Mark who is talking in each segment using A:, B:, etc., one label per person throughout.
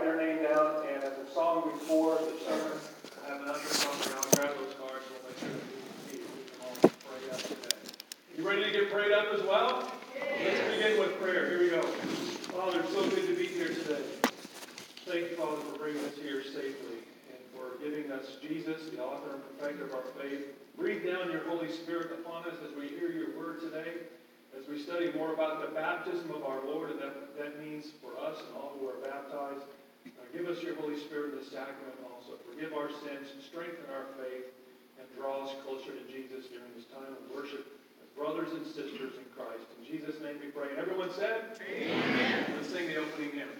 A: write their name down, and as a song before the sermon, I have an usher come around, grab those cards, we'll make sure that we can all pray up today. You ready to get prayed up as well? Let's begin with prayer. Here we go. Father, it's so good to be here today. Thank you, Father, for bringing us here safely and for giving us Jesus, the author and perfecter of our faith. Breathe down your Holy Spirit upon us as we hear your word today, as we study more about the baptism of our Lord and that means for us and all who are baptized. Give us your Holy Spirit in the sacrament also. Forgive our sins, strengthen our faith, and draw us closer to Jesus during this time of worship as brothers and sisters in Christ. In Jesus' name we pray. And everyone said, Amen. Let's sing the opening hymn.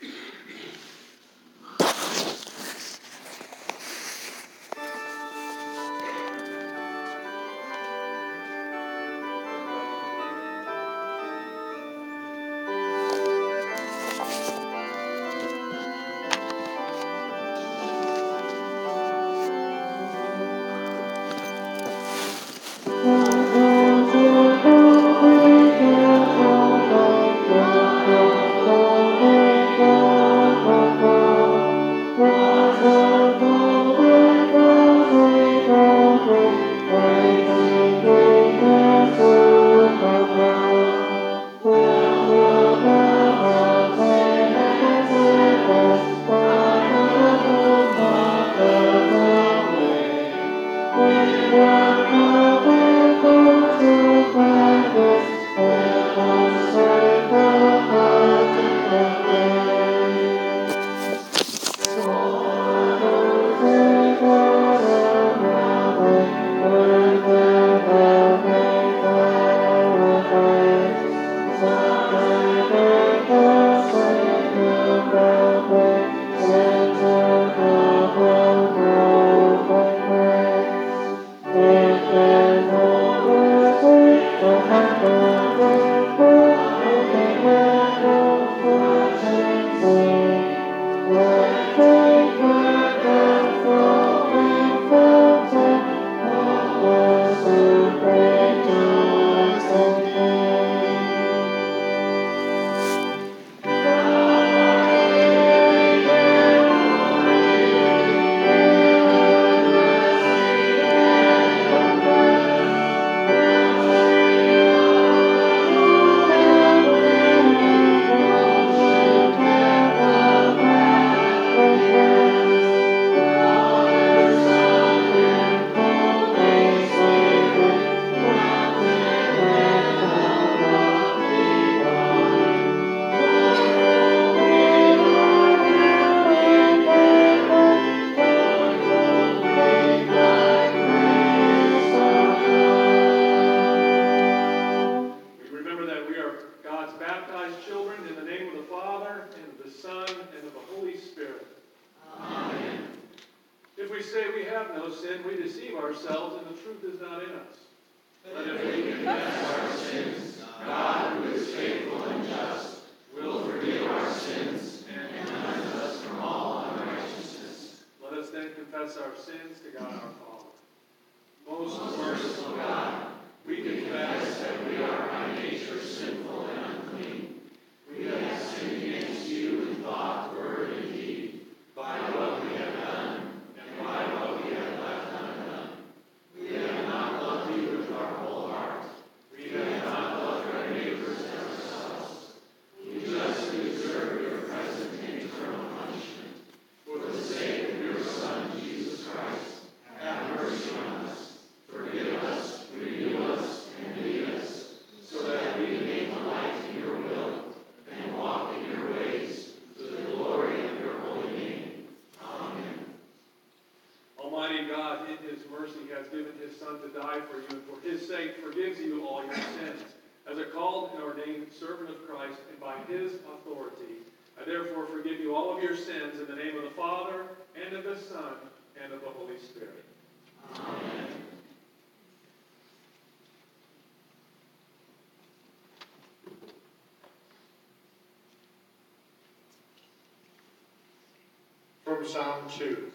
B: From Psalm 2.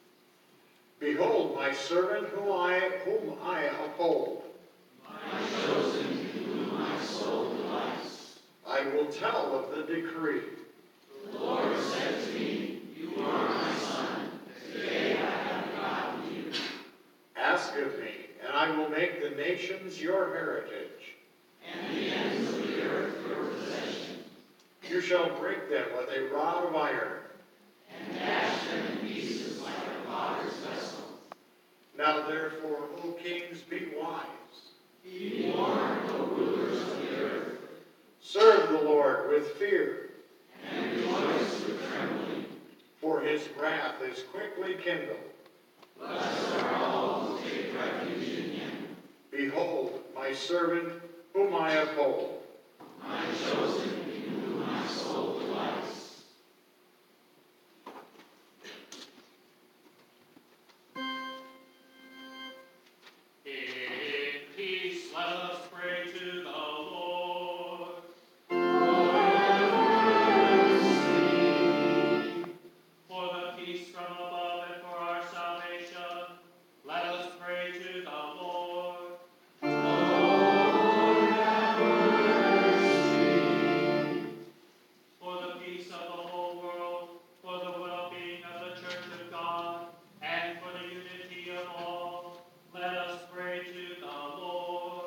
B: Behold, my servant whom I uphold.
C: My chosen, in whom my soul delights.
B: I will tell of the decree.
C: The Lord said to me,
B: You shall break them with a rod of iron.
C: And dash them in pieces like a potter's vessel.
B: Now therefore, O kings, be wise.
C: Be warned, O rulers of the earth.
B: Serve the Lord with fear.
C: And rejoice with trembling.
B: For his wrath is quickly kindled.
C: Blessed are all who take refuge in him.
B: Behold, my servant, whom I uphold.
C: My chosen, in whom my soul delights.
D: In peace, let us pray to the Lord. For the peace from above and for our salvation, let us pray to the Lord. For the peace of the whole world, for the well-being of the Church of God, and for the unity of all, let us pray to the Lord.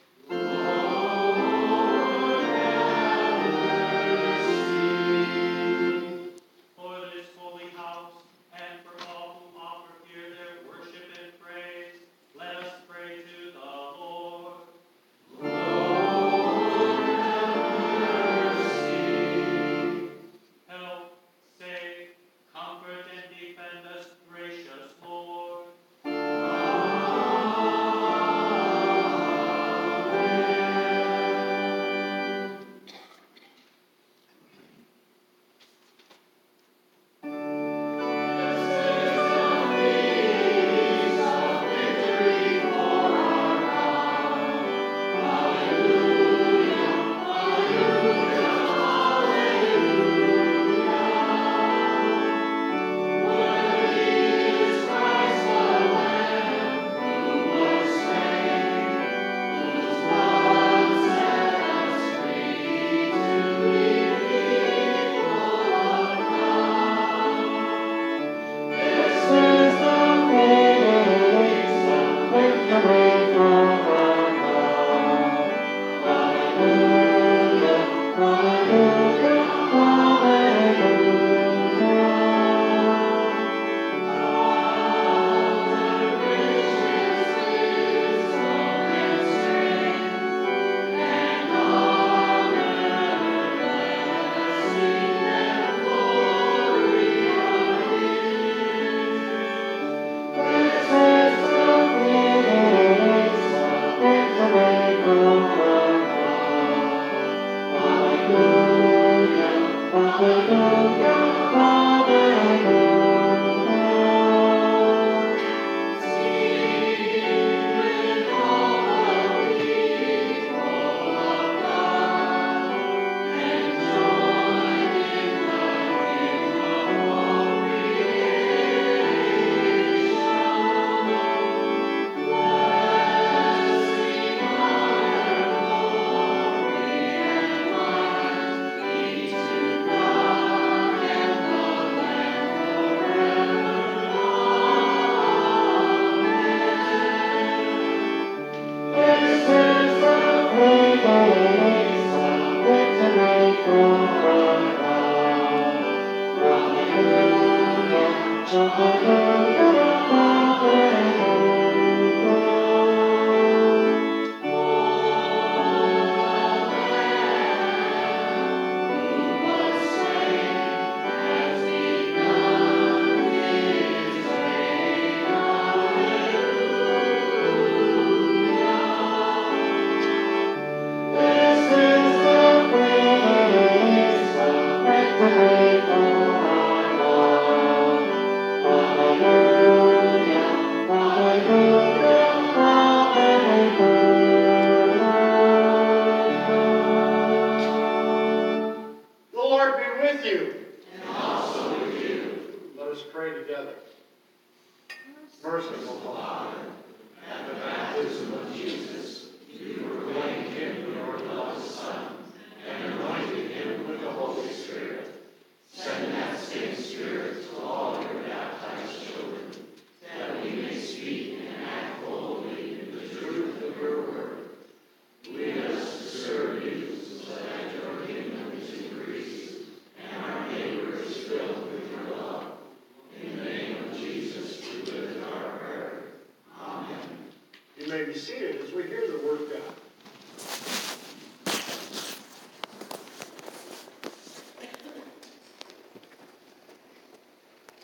D: For this holy house, and for all who offer here their worship and praise, let us pray to the Lord. Help, save, comfort, and defend us, gracious Lord.
B: be seated as we hear the word